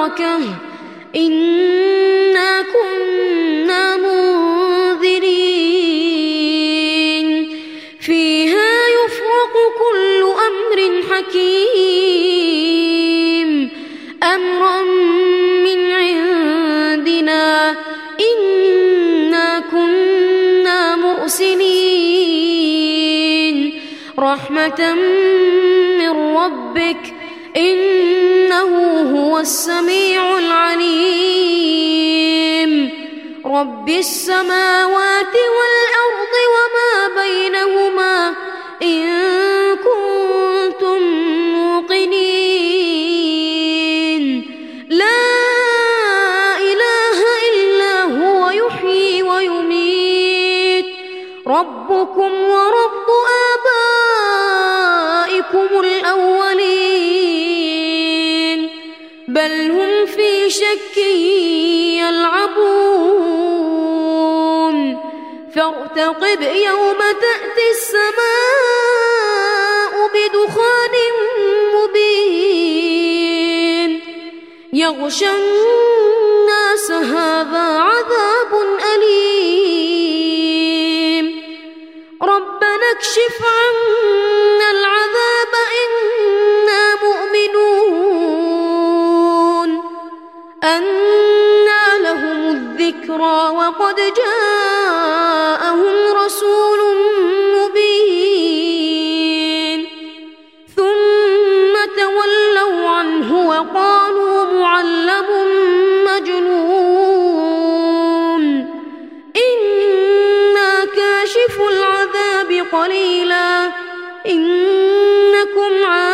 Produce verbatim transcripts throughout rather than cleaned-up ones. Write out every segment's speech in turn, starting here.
بركة إنا كنا منذرين فيها يفرق كل أمر حكيم أمرا من عندنا إنا كنا مرسلين رحمة من ربك إنه هو السميع العليم رب السماوات والأرض وما بينهما إن كنتم موقنين لا إله إلا هو يحيي ويميت ربكم ورب آبائكم الأولين بل هم في شك يلعبون فارتقب يوم تأتي السماء بدخان مبين يغشى الناس هذا عذاب أليم ربنا اكشف عنا العذاب إنا مؤمنون أنى لهم الذكرى وقد جاءهم رسول مبين ثم تولوا عنه وقالوا معلم مجنون إنا كاشف العذاب قليلا إنكم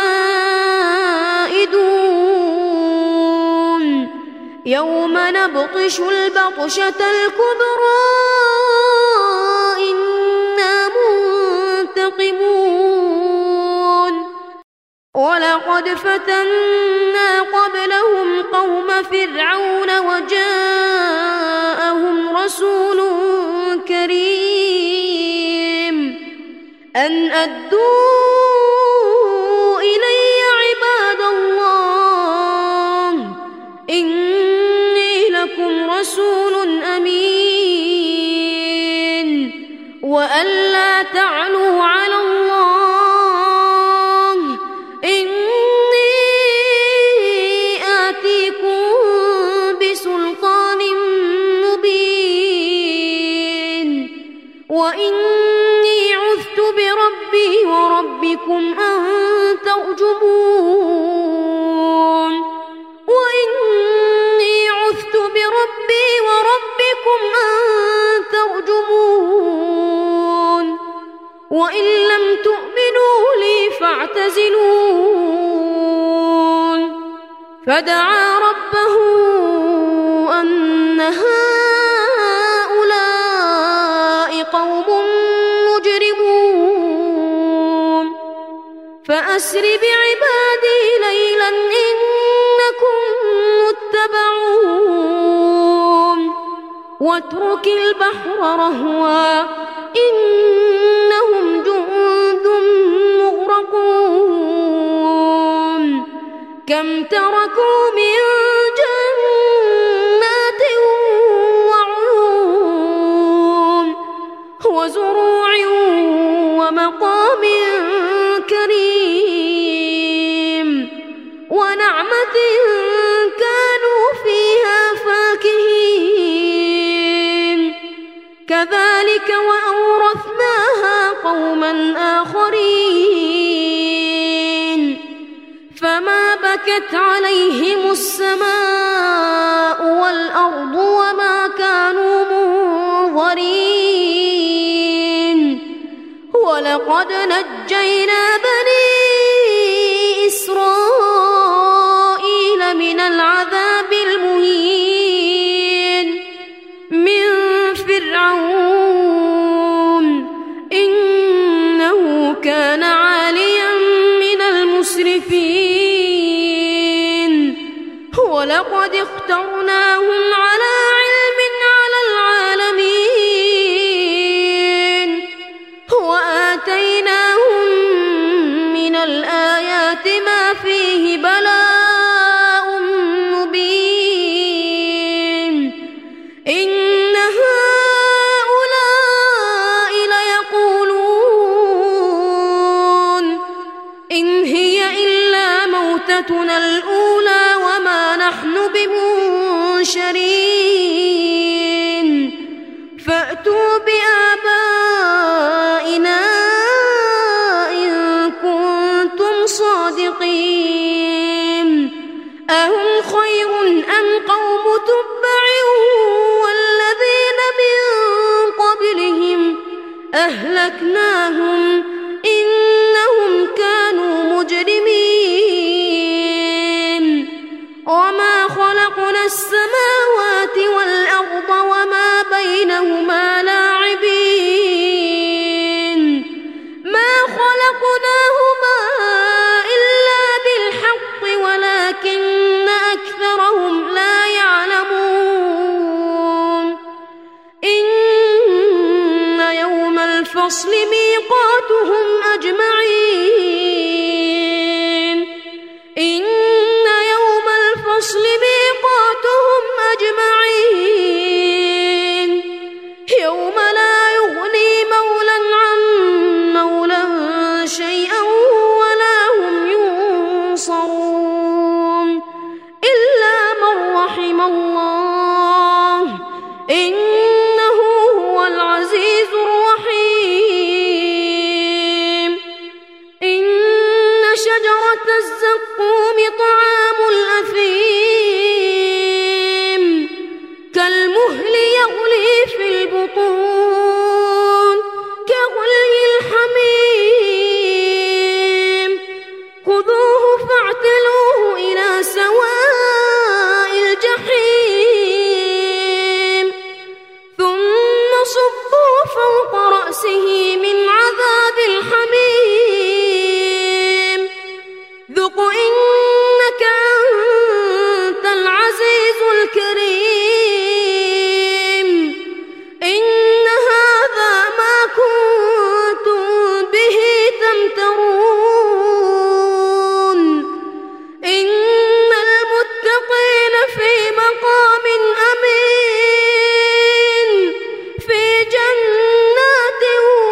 عائدون يوم نبطش البطشة الكبرى إنا منتقمون ولقد فتنا قبلهم قوم فرعون وجاءهم رسول كريم أن أدوا إلي عباد الله إني لكم رسول أمين وأن لا تعلوا على الله إني آتيكم بسلطان مبين وإني عذت بربي وربكم أن ترجمون وإني عذت بربي وربكم أن ترجمون وإن لم تؤمنوا لي فاعتزلون فدعا ربه أن هؤلاء قوم مجرمون فأسر بعبادي ليلا إنكم متبعون واترك البحر رهوا إنهم جند مغرقون كم تركوا من جنات وعيون وزروع ومقام كريم ونعمة كانوا فيها فاكهين كذلك وأورثناها قوما آخرين فما بكت عليهم السماء والأرض وما كانوا منظرين ولقد نجينا بني إسرائيل من العذاب المهين من فرعون إنه كان عاليا من المسرفين ولقد اخترناهم على علم على العالمين وآتيناهم من الآيات ما فيه بلاء مبين الأولى وما نحن بمنشرين فأتوا بآبائنا إن كنتم صادقين أهم خير أم قوم تبع والذين من قبلهم أهلكناهم إنهم كانوا مجرمين وما خلقنا السماوات والأرض وما بينهما لاعبين ما خلقناهما إلا بالحق ولكن أكثرهم لا يعلمون إن يوم الفصل ميقاتهم أجمعين إن يوم الفصل ميقاتهم أجمعين يوم لا يغني مولا عن مولا شيئا ولا هم ينصرون إلا من رحم الله إنه هو العزيز الرحيم إن شجرة الزقوم طعام الأثيم كالمهل يغلي في البطون كغلي الحميم خذوه فاعتلوه إلى سواء الجحيم ثم صبوا فوق رأسه من عذاب الحميم ذق إنك أنت العزيز الكريم إن هذا ما كنتم به تمترون إن المتقين في مقام أمين في جنات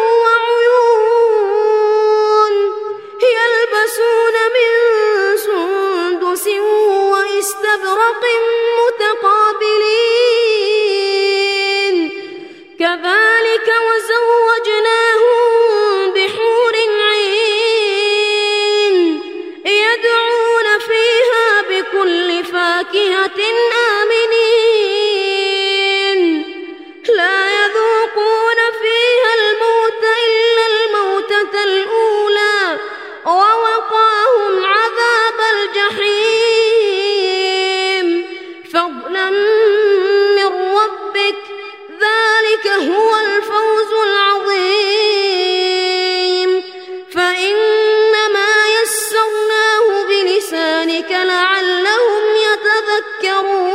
وعيون يلبسون من سندس واستبرق متقابلين كذلك وزوجناهم بحور عين يدعون فيها بكل فاكهة آمنين لا يذوقون فيها الموت إلا الموتة الأولى ووقاهم عذاب الجحيم فضلا من ربك ذلك هو الفوز العظيم فإنما يسرناه بلسانك لعلهم يتذكرون